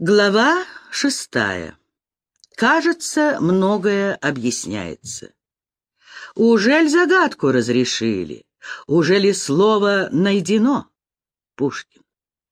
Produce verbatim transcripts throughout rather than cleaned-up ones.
Глава шестая. Кажется, многое объясняется. Ужель загадку разрешили? Ужели слово найдено? Пушкин.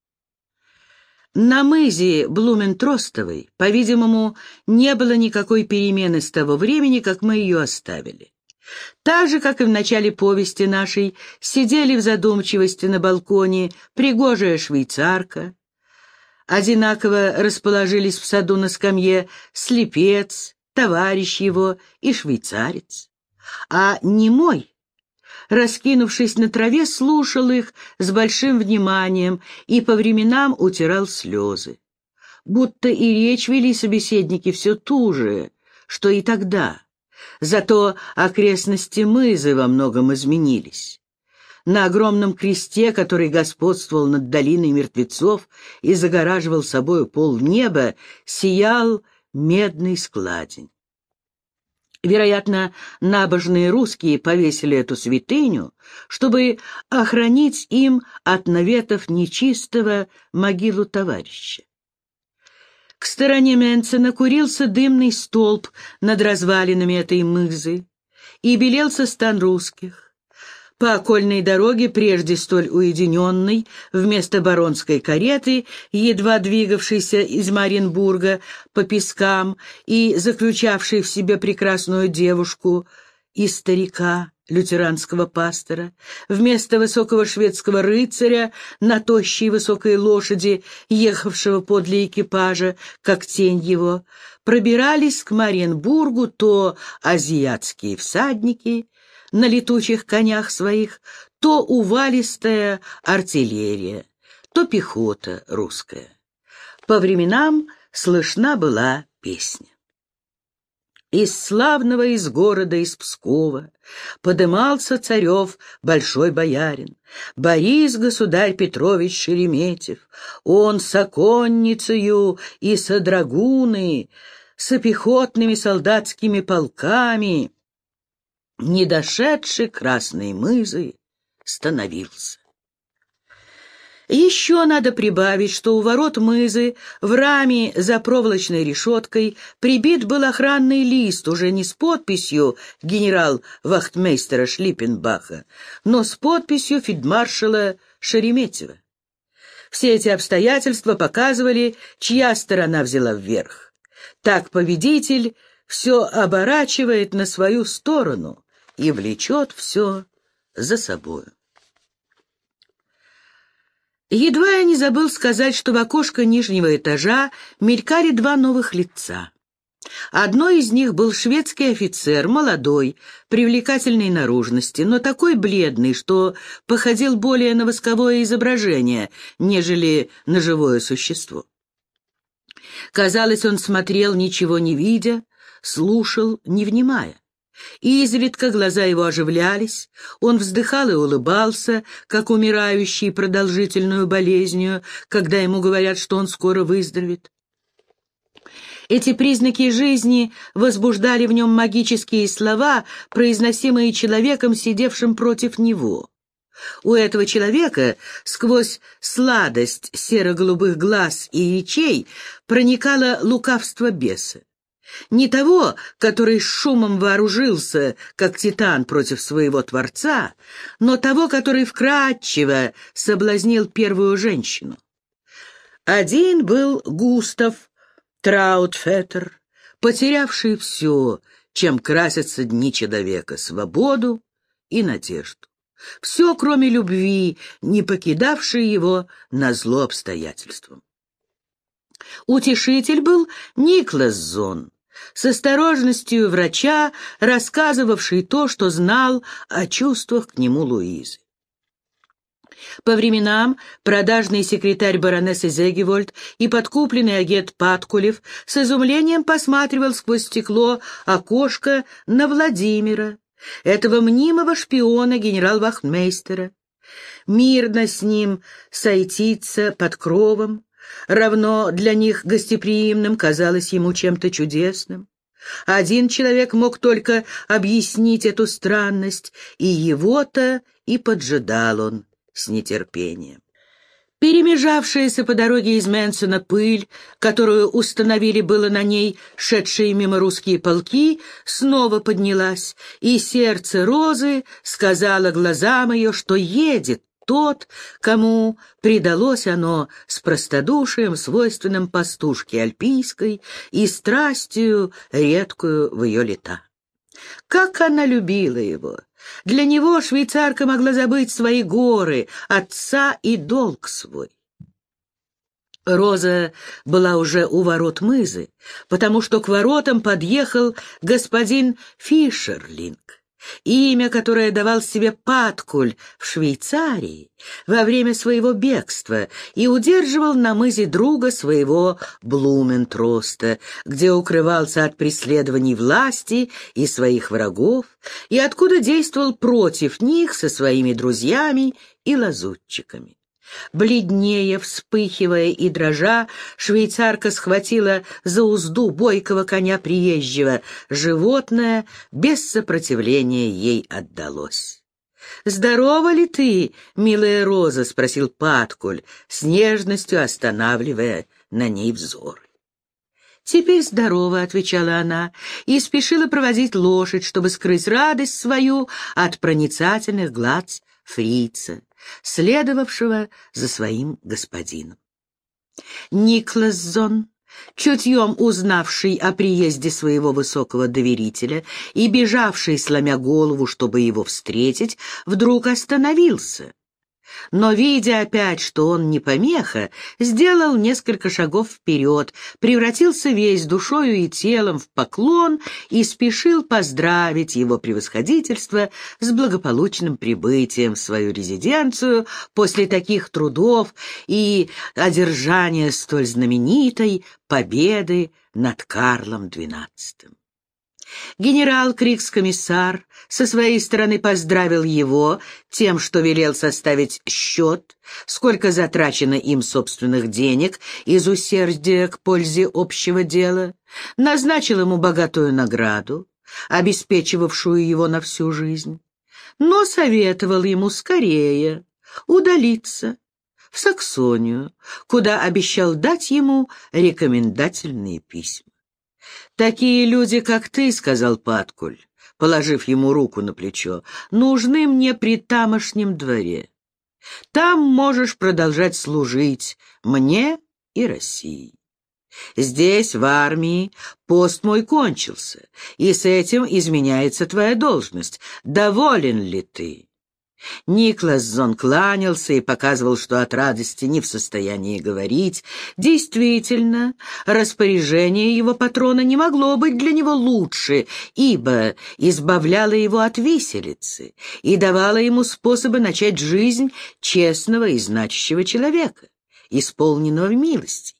На мызе Блументростовой, по-видимому, не было никакой перемены с того времени, как мы ее оставили. Так же, как и в начале повести нашей, сидели в задумчивости на балконе пригожая швейцарка, одинаково расположились в саду на скамье слепец, товарищ его и швейцарец. А немой, раскинувшись на траве, слушал их с большим вниманием и по временам утирал слезы. Будто и речь вели собеседники все ту же, что и тогда. Зато окрестности мызы во многом изменились. На огромном кресте, который господствовал над долиной мертвецов и загораживал собою полнеба, сиял медный складень. Вероятно, набожные русские повесили эту святыню, чтобы охранить им от наветов нечистого могилу товарища. К стороне Менцена курился дымный столб над развалинами этой мызы, и белелся стан русских. По окольной дороге, прежде столь уединенной, вместо баронской кареты, едва двигавшейся из Маринбурга по пескам и заключавшей в себе прекрасную девушку и старика, лютеранского пастора, вместо высокого шведского рыцаря на тощей высокой лошади, ехавшего подле экипажа, как тень его, пробирались к Маринбургу то азиатские всадники на летучих конях своих, то увалистая артиллерия, то пехота русская. По временам слышна была песня. Из славного, из города, из Пскова подымался царев большой боярин, Борис государь Петрович Шереметьев. Он с оконницею и со драгуны, со пехотными солдатскими полками, не дошедший красной мызы, становился. Еще надо прибавить, что у ворот мызы в раме за проволочной решеткой прибит был охранный лист, уже не с подписью генерал-вахтмейстера Шлиппенбаха, но с подписью фельдмаршала Шереметьева. Все эти обстоятельства показывали, чья сторона взяла вверх. Так победитель все оборачивает на свою сторону и влечет все за собою. Едва я не забыл сказать, что в окошко нижнего этажа мелькали два новых лица. Одно из них был шведский офицер, молодой, привлекательной наружности, но такой бледный, что походил более на восковое изображение, нежели на живое существо. Казалось, он смотрел, ничего не видя, слушал, не внимая. И изредка глаза его оживлялись, он вздыхал и улыбался, как умирающий продолжительную болезнью, когда ему говорят, что он скоро выздоровеет. Эти признаки жизни возбуждали в нем магические слова, произносимые человеком, сидевшим против него. У этого человека сквозь сладость серо-голубых глаз и речей проникало лукавство беса. Не того, который с шумом вооружился, как титан против своего Творца, но того, который вкрадчиво соблазнил первую женщину. Один был Густав Траутфеттер, потерявший все, чем красятся дни человека — свободу и надежду. Все, кроме любви, не покидавший его назло обстоятельствам. Утешитель был Никлас Зон, с осторожностью врача, рассказывавший то, что знал о чувствах к нему Луизы. По временам продажный секретарь баронессы Зегевольд и подкупленный агент Паткулев с изумлением посматривал сквозь стекло окошко на Владимира, этого мнимого шпиона генерал-вахтмейстера. Мирно с ним сойтиться под кровом, равно для них гостеприимным, казалось ему чем-то чудесным. Один человек мог только объяснить эту странность, и его-то и поджидал он с нетерпением. Перемежавшаяся по дороге из Менсена пыль, которую установили было на ней шедшие мимо русские полки, снова поднялась, и сердце Розы сказало глазам ее, что едет тот, кому предалось оно с простодушием, свойственным пастушке альпийской, и страстью, редкую в ее лета. Как она любила его! Для него швейцарка могла забыть свои горы, отца и долг свой. Роза была уже у ворот Мызы, потому что к воротам подъехал господин Фишерлинг, имя, которое давал себе Паткуль в Швейцарии во время своего бегства и удерживал на мызе друга своего Блументроста, где укрывался от преследований власти и своих врагов, и откуда действовал против них со своими друзьями и лазутчиками. Бледнее, вспыхивая и дрожа, швейцарка схватила за узду бойкого коня приезжего. Животное без сопротивления ей отдалось. «Здорова ли ты, милая Роза?» — спросил Паткуль, с нежностью останавливая на ней взор. «Теперь здорово», — отвечала она, и спешила проводить лошадь, чтобы скрыть радость свою от проницательных глаз фрица, следовавшего за своим господином. Никлассон, чутьем узнавший о приезде своего высокого доверителя и бежавший, сломя голову, чтобы его встретить, вдруг остановился. Но, видя опять, что он не помеха, сделал несколько шагов вперед, превратился весь душою и телом в поклон и спешил поздравить его превосходительство с благополучным прибытием в свою резиденцию после таких трудов и одержания столь знаменитой победы над Карлом двенадцатым. Генерал-крикс-комиссар со своей стороны поздравил его тем, что велел составить счет, сколько затрачено им собственных денег из усердия к пользе общего дела, назначил ему богатую награду, обеспечивавшую его на всю жизнь, но советовал ему скорее удалиться в Саксонию, куда обещал дать ему рекомендательные письма. «Такие люди, как ты, — сказал Паткуль, положив ему руку на плечо, — нужны мне при тамошнем дворе. Там можешь продолжать служить мне и России. Здесь, в армии, пост мой кончился, и с этим изменяется твоя должность. Доволен ли ты?» Никлассон кланялся и показывал, что от радости не в состоянии говорить. Действительно, распоряжение его патрона не могло быть для него лучше, ибо избавляло его от виселицы и давало ему способы начать жизнь честного и значащего человека, исполненного милостей.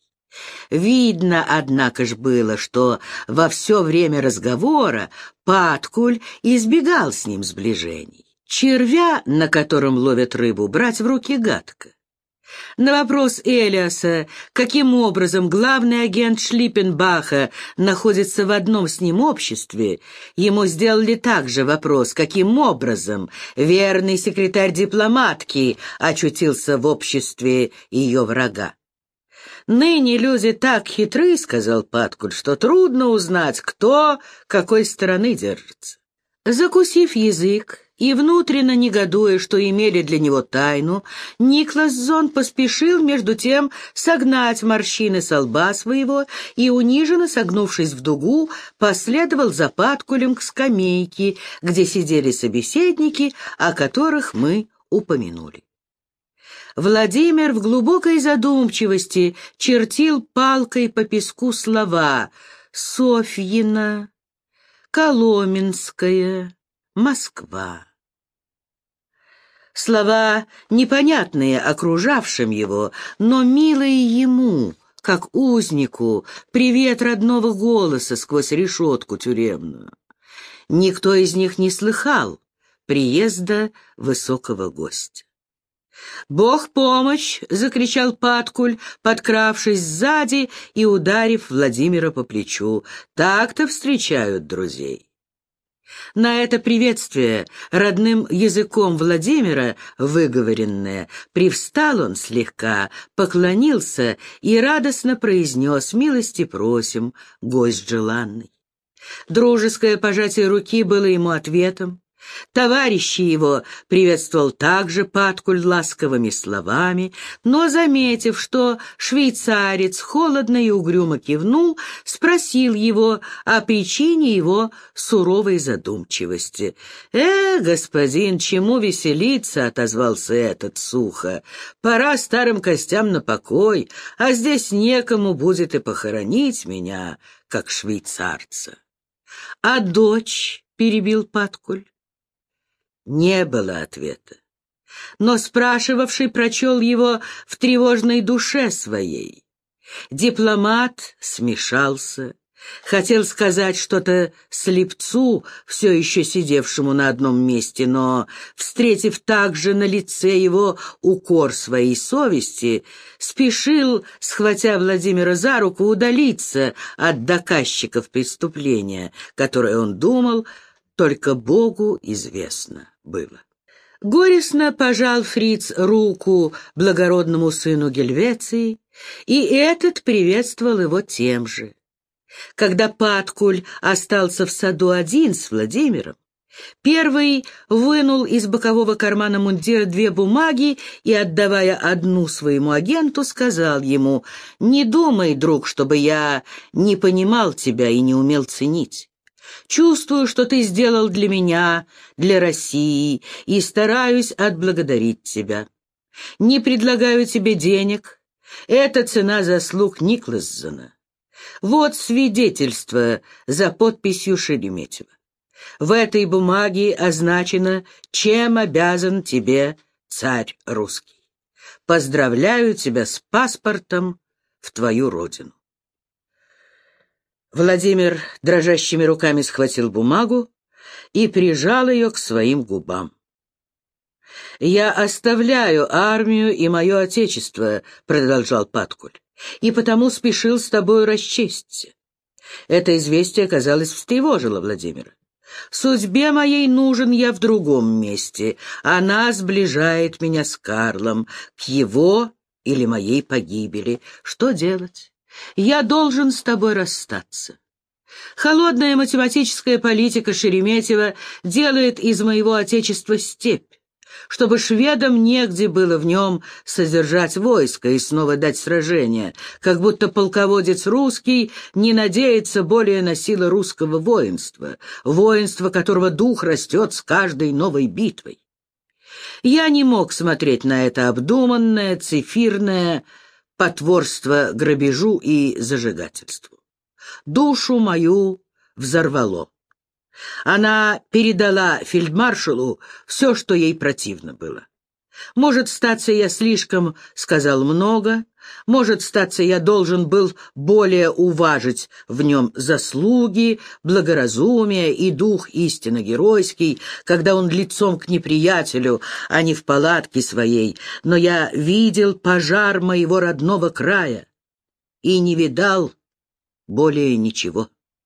Видно, однако ж, было, что во все время разговора Паткуль избегал с ним сближений. Червя, на котором ловят рыбу, брать в руки гадко. На вопрос Элиаса, каким образом главный агент Шлиппенбаха находится в одном с ним обществе, ему сделали также вопрос, каким образом верный секретарь дипломатки очутился в обществе ее врага. «Ныне люди так хитры, — сказал Паткуль, — что трудно узнать, кто какой стороны держится». Закусив язык и внутренно негодуя, что имели для него тайну, Никлассон поспешил между тем согнать морщины со лба своего и, униженно согнувшись в дугу, последовал за Паткулем к скамейке, где сидели собеседники, о которых мы упомянули. Владимир в глубокой задумчивости чертил палкой по песку слова «Софьина», «Коломенская», «Москва». Слова, непонятные окружавшим его, но милые ему, как узнику, привет родного голоса сквозь решетку тюремную. Никто из них не слыхал приезда высокого гостя. «Бог помощь!» — закричал Паткуль, подкравшись сзади и ударив Владимира по плечу. «Так-то встречают друзей». На это приветствие, родным языком Владимира выговоренное, привстал он слегка, поклонился и радостно произнес: «Милости просим, гость желанный». Дружеское пожатие руки было ему ответом. Товарищи его приветствовал также Паткуль ласковыми словами, но, заметив, что швейцарец холодно и угрюмо кивнул, спросил его о причине его суровой задумчивости. «Э, господин, чему веселиться?» — отозвался этот сухо. «Пора старым костям на покой, а здесь некому будет и похоронить меня, как швейцарца». «А дочь?» — перебил Паткуль. Не было ответа, но спрашивавший прочел его в тревожной душе своей. Дипломат смешался, хотел сказать что-то слепцу, все еще сидевшему на одном месте, но, встретив также на лице его укор своей совести, спешил, схватя Владимира за руку, удалиться от доказчиков преступления, которое он думал, только Богу известно было. Горестно пожал фриц руку благородному сыну Гельвеции, и этот приветствовал его тем же. Когда Паткуль остался в саду один с Владимиром, первый вынул из бокового кармана мундира две бумаги и, отдавая одну своему агенту, сказал ему: «Не думай, друг, чтобы я не понимал тебя и не умел ценить. Чувствую, что ты сделал для меня, для России, и стараюсь отблагодарить тебя. Не предлагаю тебе денег. Это цена заслуг Никлассона. Вот свидетельство за подписью Шереметьева. В этой бумаге означено, чем обязан тебе царь русский. Поздравляю тебя с паспортом в твою родину». Владимир дрожащими руками схватил бумагу и прижал ее к своим губам. «Я оставляю армию и мое отечество», — продолжал Паткуль, «и потому спешил с тобою расчесться». Это известие, казалось, встревожило Владимира. «Судьбе моей нужен я в другом месте. Она сближает меня с Карлом, к его или моей погибели. Что делать? Я должен с тобой расстаться. Холодная математическая политика Шереметьева делает из моего отечества степь, чтобы шведам негде было в нем содержать войско и снова дать сражение, как будто полководец русский не надеется более на силы русского воинства, воинства, которого дух растет с каждой новой битвой. Я не мог смотреть на это обдуманное, цифирное потворство грабежу и зажигательству. Душу мою взорвало. Она передала фельдмаршалу все, что ей противно было. Может, статься, я слишком сказал много, может, статься, я должен был более уважить в нем заслуги, благоразумие и дух истинно геройский, когда он лицом к неприятелю, а не в палатке своей, но я видел пожар моего родного края и не видал более ничего.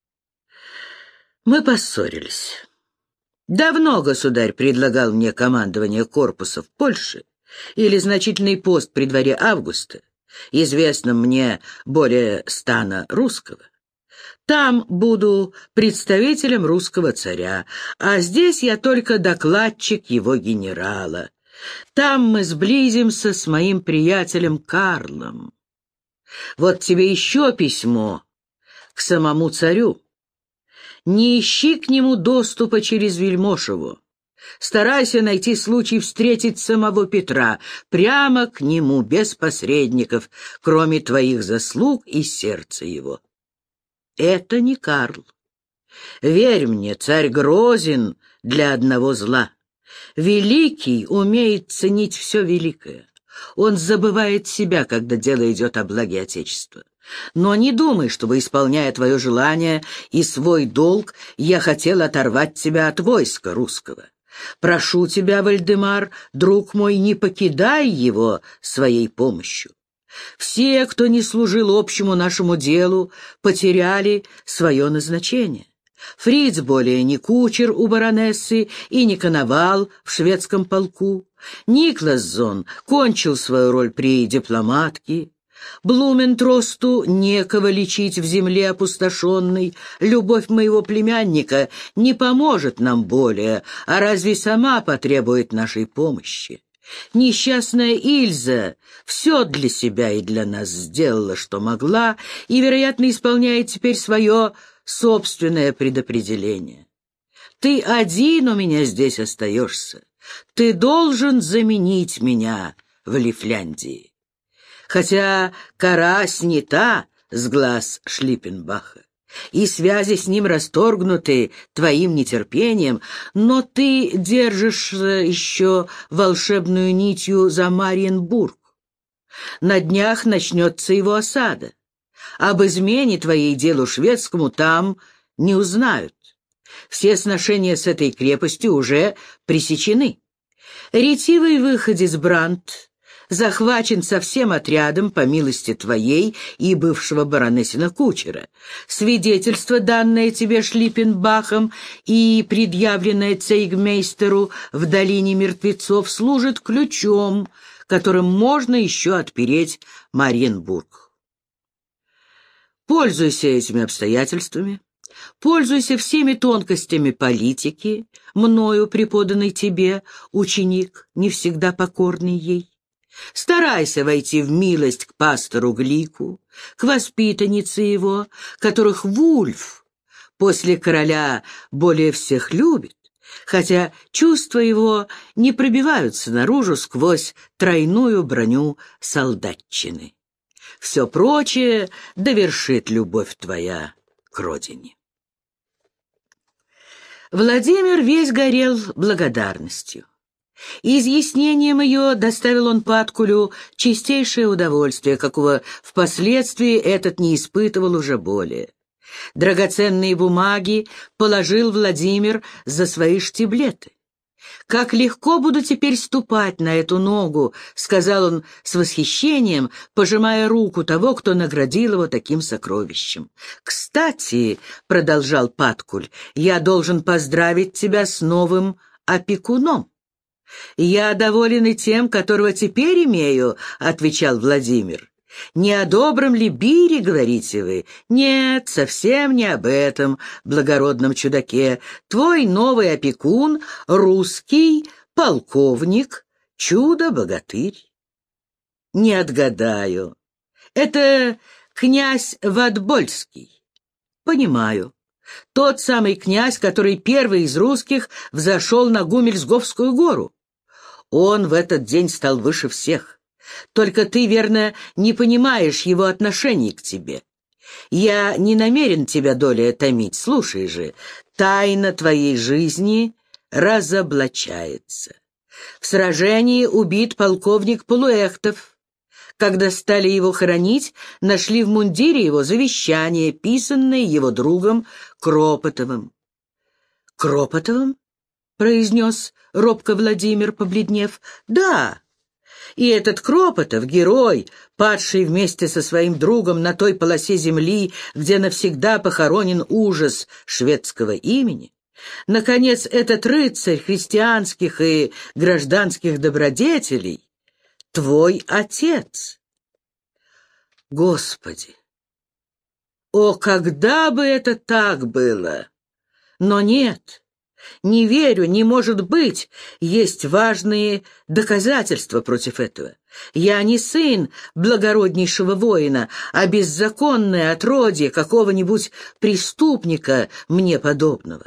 Мы поссорились. Давно государь предлагал мне командование корпуса в Польше или значительный пост при дворе Августа, известном мне более стана русского. Там буду представителем русского царя, а здесь я только докладчик его генерала. Там мы сблизимся с моим приятелем Карлом. Вот тебе еще письмо к самому царю. Не ищи к нему доступа через Вельмошеву. Старайся найти случай встретить самого Петра, прямо к нему, без посредников, кроме твоих заслуг и сердца его. Это не Карл. Верь мне, царь грозен для одного зла. Великий умеет ценить все великое. Он забывает себя, когда дело идет о благе Отечества. Но не думай, чтобы, исполняя твое желание и свой долг, я хотел оторвать тебя от войска русского. Прошу тебя, Вальдемар, друг мой, не покидай его своей помощью. Все, кто не служил общему нашему делу, потеряли свое назначение. Фриц более не кучер у баронессы и не коновал в шведском полку. Никлассон кончил свою роль при дипломатке. Блументросту некого лечить в земле опустошенной. Любовь моего племянника не поможет нам более, а разве сама потребует нашей помощи? Несчастная Ильза все для себя и для нас сделала, что могла, и, вероятно, исполняет теперь свое собственное предопределение. Ты один у меня здесь остаешься. Ты должен заменить меня в Лифляндии. Хотя кора снята с глаз Шлиппенбаха, и связи с ним расторгнуты твоим нетерпением, но ты держишься еще волшебную нитью за Мариенбург. На днях начнется его осада. Об измене твоей делу шведскому там не узнают. Все сношения с этой крепостью уже пресечены. Ретивый выходец Брандт захвачен со всем отрядом по милости твоей и бывшего баронессина кучера. Свидетельство, данное тебе Шлиппенбахом и предъявленное цейгмейстеру в долине мертвецов, служит ключом, которым можно еще отпереть Мариенбург. Пользуйся этими обстоятельствами, пользуйся всеми тонкостями политики, мною преподанной тебе, ученик, не всегда покорный ей. Старайся войти в милость к пастору Глику, к воспитаннице его, которых Вульф после короля более всех любит, хотя чувства его не пробиваются наружу сквозь тройную броню солдатчины. Все прочее довершит любовь твоя к родине. Владимир весь горел благодарностью. Изъяснением ее доставил он Паткулю чистейшее удовольствие, какого впоследствии этот не испытывал уже более. Драгоценные бумаги положил Владимир за свои штиблеты. «Как легко буду теперь ступать на эту ногу», — сказал он с восхищением, пожимая руку того, кто наградил его таким сокровищем. «Кстати», — продолжал Паткуль, — «я должен поздравить тебя с новым опекуном». «Я доволен и тем, которого теперь имею», — отвечал Владимир. «Не о добром ли Бире, говорите вы? Нет, совсем не об этом, благородном чудаке. Твой новый опекун — русский полковник, чудо-богатырь». «Не отгадаю. Это князь Ватбольский». «Понимаю. Тот самый князь, который первый из русских взошел на Гумельсговскую гору. Он в этот день стал выше всех. Только ты, верно, не понимаешь его отношений к тебе. Я не намерен тебя долее томить. Слушай же, тайна твоей жизни разоблачается. В сражении убит полковник Полуэхтов. Когда стали его хоронить, нашли в мундире его завещание, писанное его другом Кропотовым. «Кропотовым?» — произнес робко Владимир, побледнев. «Да, и этот Кропотов, герой, падший вместе со своим другом на той полосе земли, где навсегда похоронен ужас шведского имени. Наконец, этот рыцарь христианских и гражданских добродетелей — твой отец». Господи! О, когда бы это так было! Но нет, не верю, не может быть, есть важные доказательства против этого. Я не сын благороднейшего воина, а беззаконное отродье какого-нибудь преступника мне подобного.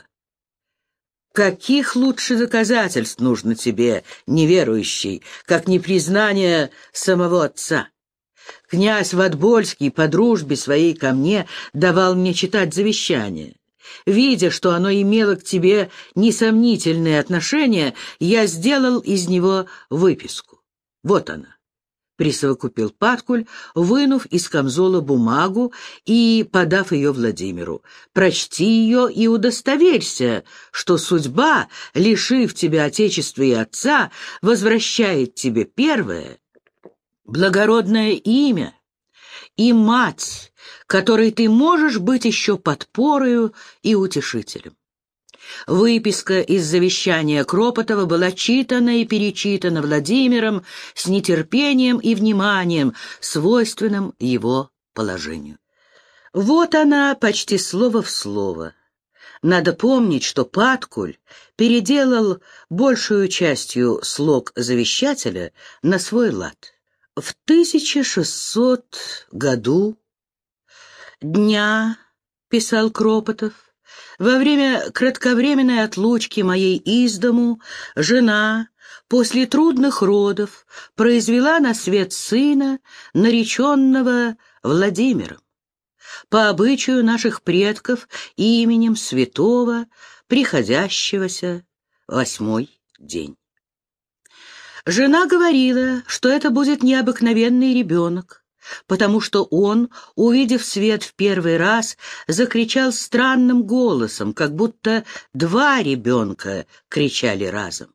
Каких лучше доказательств нужно тебе, неверующий, как непризнание самого отца? Князь Ватбольский по дружбе своей ко мне давал мне читать завещание. Видя, что оно имело к тебе несомнительные отношения, я сделал из него выписку. Вот она. Присовокупил Паткуль, вынув из камзола бумагу и подав ее Владимиру. «Прочти ее и удостоверься, что судьба, лишив тебя отечества и отца, возвращает тебе первое, благородное имя и мать, которой ты можешь быть еще подпорою и утешителем. Выписка из завещания Кропотова была читана и перечитана Владимиром с нетерпением и вниманием, свойственным его положению. Вот она почти слово в слово. Надо помнить, что Паткуль переделал большую частью слог завещателя на свой лад. В тысяча шестисотом году дня, писал Кропотов, во время кратковременной отлучки моей из дому жена после трудных родов произвела на свет сына, нареченного Владимиром, по обычаю наших предков именем святого, приходящегося восьмой день. Жена говорила, что это будет необыкновенный ребенок, потому что он, увидев свет в первый раз, закричал странным голосом, как будто два ребенка кричали разом.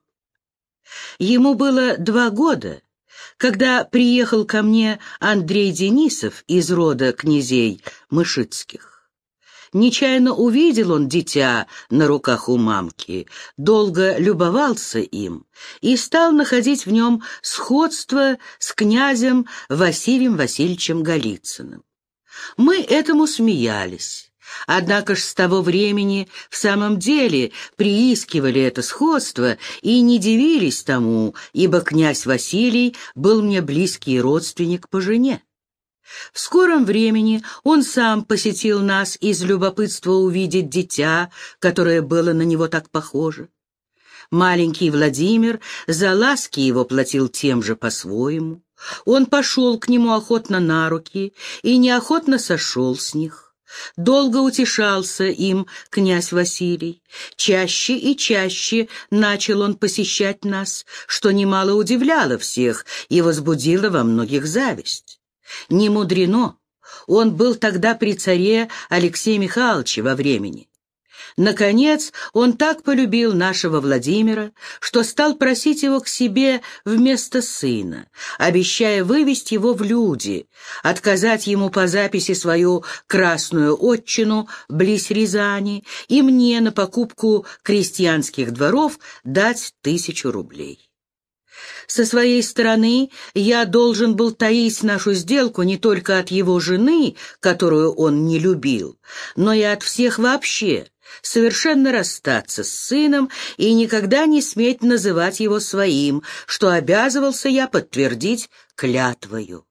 Ему было два года, когда приехал ко мне Андрей Денисов из рода князей Мышицких. Нечаянно увидел он дитя на руках у мамки, долго любовался им и стал находить в нем сходство с князем Василием Васильевичем Голицыным. Мы этому смеялись, однако ж с того времени в самом деле приискивали это сходство и не дивились тому, ибо князь Василий был мне близкий родственник по жене. В скором времени он сам посетил нас из любопытства увидеть дитя, которое было на него так похоже. Маленький Владимир за ласки его платил тем же по-своему. Он пошел к нему охотно на руки и неохотно сошел с них. Долго утешался им князь Василий. Чаще и чаще начал он посещать нас, что немало удивляло всех и возбудило во многих зависть. Не мудрено, он был тогда при царе Алексее Михайловиче во времени. Наконец, он так полюбил нашего Владимира, что стал просить его к себе вместо сына, обещая вывести его в люди, отказать ему по записи свою красную отчину близ Рязани и мне на покупку крестьянских дворов дать тысячу рублей. Со своей стороны я должен был таить нашу сделку не только от его жены, которую он не любил, но и от всех вообще, совершенно расстаться с сыном и никогда не сметь называть его своим, что обязывался я подтвердить клятвою.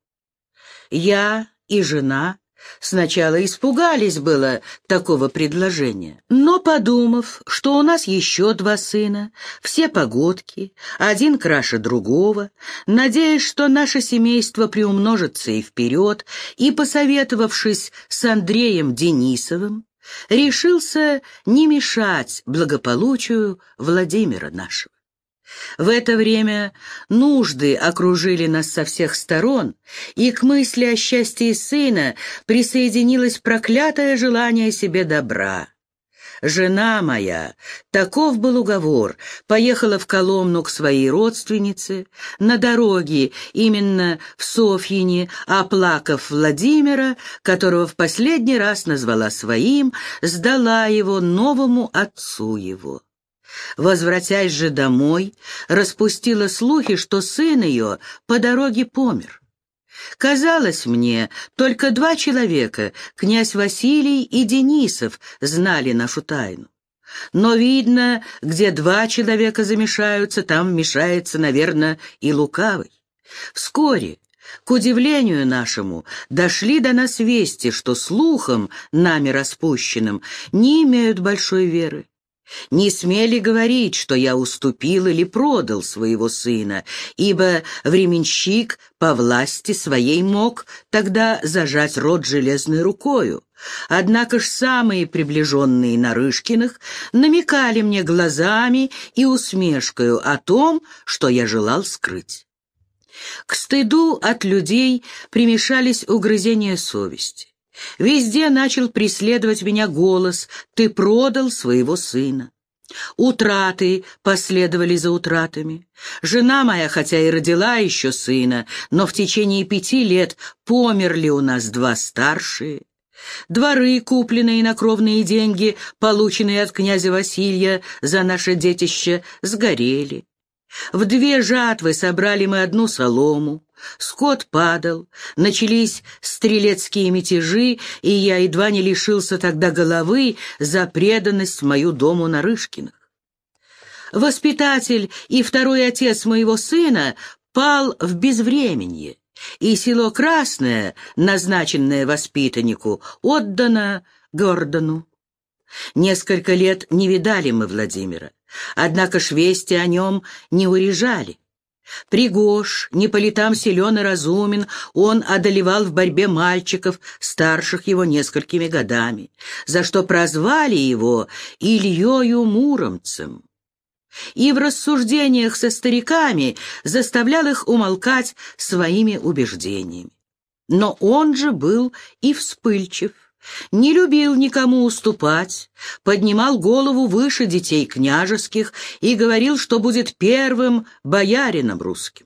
Я и жена сначала испугались было такого предложения, но, подумав, что у нас еще два сына, все погодки, один краше другого, надеясь, что наше семейство приумножится и вперед, и, посоветовавшись с Андреем Денисовым, решился не мешать благополучию Владимира нашего. В это время нужды окружили нас со всех сторон, и к мысли о счастье сына присоединилось проклятое желание себе добра. Жена моя, таков был уговор, поехала в Коломну к своей родственнице, на дороге, именно в Софьине, оплакав Владимира, которого в последний раз назвала своим, сдала его новому отцу его. Возвратясь же домой, распустила слухи, что сын ее по дороге помер. Казалось мне, только два человека, князь Василий и Денисов, знали нашу тайну. Но видно, где два человека замешаются, там вмешается, наверное, и лукавый. Вскоре, к удивлению нашему, дошли до нас вести, что слухам, нами распущенным, не имеют большой веры. Не смели говорить, что я уступил или продал своего сына, ибо временщик по власти своей мог тогда зажать рот железной рукою. Однако ж самые приближенные Нарышкиных намекали мне глазами и усмешкою о том, что я желал скрыть. К стыду от людей примешались угрызения совести. Везде начал преследовать меня голос: «Ты продал своего сына». Утраты последовали за утратами. Жена моя, хотя и родила еще сына, но в течение пяти лет померли у нас два старшие. Дворы, купленные на кровные деньги, полученные от князя Василия за наше детище, сгорели. В две жатвы собрали мы одну солому. Скот падал, начались стрелецкие мятежи, и я едва не лишился тогда головы за преданность мою дому Нарышкиных. Воспитатель и второй отец моего сына пал в безвременье, и село Красное, назначенное воспитаннику, отдано Гордону. Несколько лет не видали мы Владимира, однако ж вести о нем не урежали. Пригож, не по летам силен и разумен, он одолевал в борьбе мальчиков, старших его несколькими годами, за что прозвали его Ильёю Муромцем. И в рассуждениях со стариками заставлял их умолкать своими убеждениями. Но он же был и вспыльчив, не любил никому уступать, поднимал голову выше детей княжеских и говорил, что будет первым боярином русским.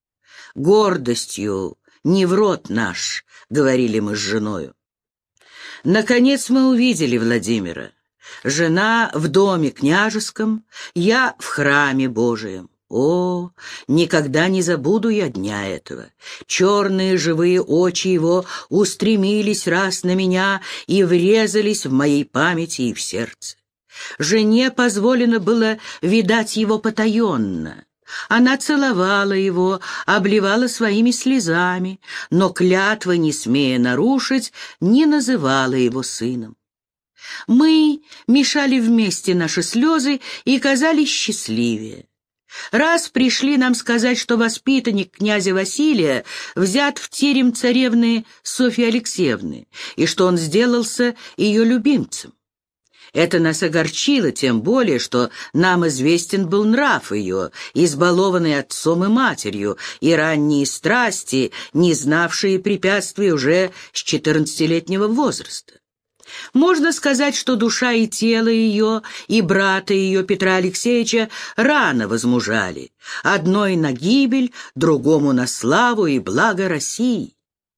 «Гордостью не в рот наш», — говорили мы с женою. Наконец мы увидели Владимира. Жена в доме княжеском, я в храме Божием. О, никогда не забуду я дня этого. Черные живые очи его устремились раз на меня и врезались в моей памяти и в сердце. Жене позволено было видать его потаенно. Она целовала его, обливала своими слезами, но клятвы, не смея нарушить, не называла его сыном. Мы мешали вместе наши слезы и казались счастливее. Раз пришли нам сказать, что воспитанник князя Василия взят в терем царевны Софьи Алексеевны, и что он сделался ее любимцем. Это нас огорчило, тем более, что нам известен был нрав ее, избалованный отцом и матерью, и ранние страсти, не знавшие препятствий уже с четырнадцатилетнего возраста. Можно сказать, что душа и тело ее, и брата ее Петра Алексеевича рано возмужали, одной на гибель, другому на славу и благо России.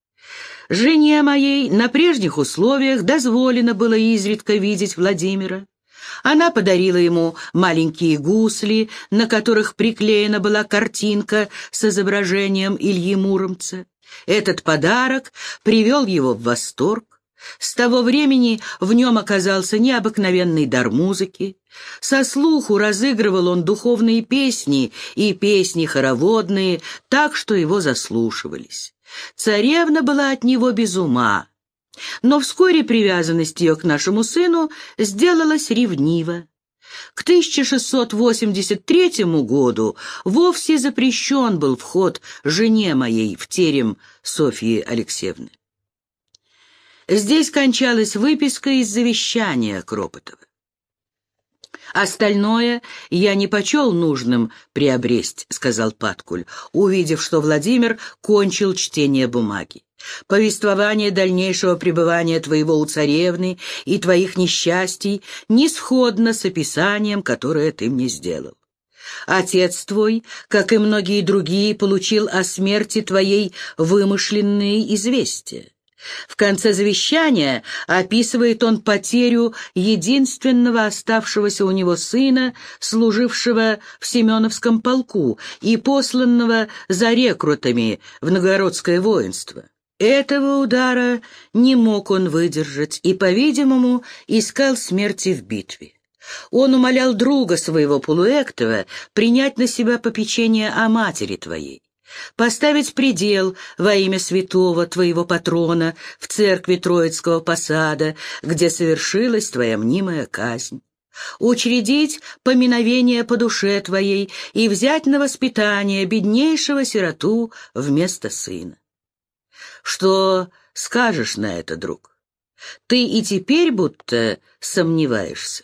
Жене моей на прежних условиях дозволено было изредка видеть Владимира. Она подарила ему маленькие гусли, на которых приклеена была картинка с изображением Ильи Муромца. Этот подарок привел его в восторг. С того времени в нем оказался необыкновенный дар музыки. Со слуху разыгрывал он духовные песни и песни хороводные, так что его заслушивались. Царевна была от него без ума, но вскоре привязанность ее к нашему сыну сделалась ревнива. К тысяча шестьсот восемьдесят третьему году вовсе запрещен был вход жене моей в терем Софьи Алексеевны. Здесь кончалась выписка из завещания Кропотова. «Остальное я не почел нужным приобресть», — сказал Паткуль, увидев, что Владимир кончил чтение бумаги. «Повествование дальнейшего пребывания твоего у царевны и твоих несчастий не сходно с описанием, которое ты мне сделал. Отец твой, как и многие другие, получил о смерти твоей вымышленные известия. В конце завещания описывает он потерю единственного оставшегося у него сына, служившего в Семеновском полку и посланного за рекрутами в новгородское воинство. Этого удара не мог он выдержать и, по-видимому, искал смерти в битве. Он умолял друга своего Полуэктова принять на себя попечение о матери твоей, поставить предел во имя святого твоего патрона в церкви Троицкого посада, где совершилась твоя мнимая казнь, учредить поминовение по душе твоей и взять на воспитание беднейшего сироту вместо сына. Что скажешь на это, друг? Ты и теперь будто сомневаешься.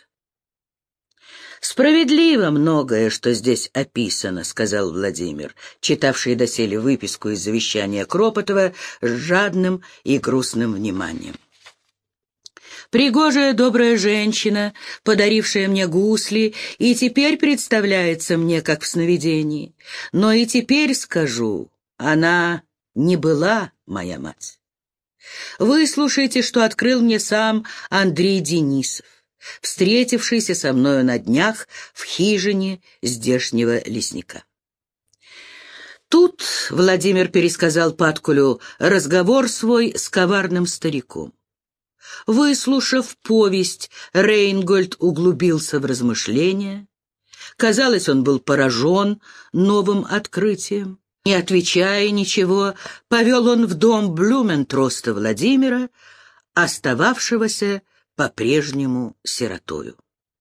«Справедливо многое, что здесь описано», — сказал Владимир, читавший доселе выписку из завещания Кропотова с жадным и грустным вниманием. Пригожая добрая женщина, подарившая мне гусли, и теперь представляется мне, как в сновидении. Но и теперь скажу, она не была моя мать. Выслушайте, что открыл мне сам Андрей Денисов, встретившийся со мною на днях в хижине здешнего лесника. Тут Владимир пересказал Паткулю разговор свой с коварным стариком. Выслушав повесть, Рейнгольд углубился в размышления. Казалось, он был поражен новым открытием. Не отвечая ничего, повел он в дом Блюментроста Владимира, остававшегося по-прежнему сиротою.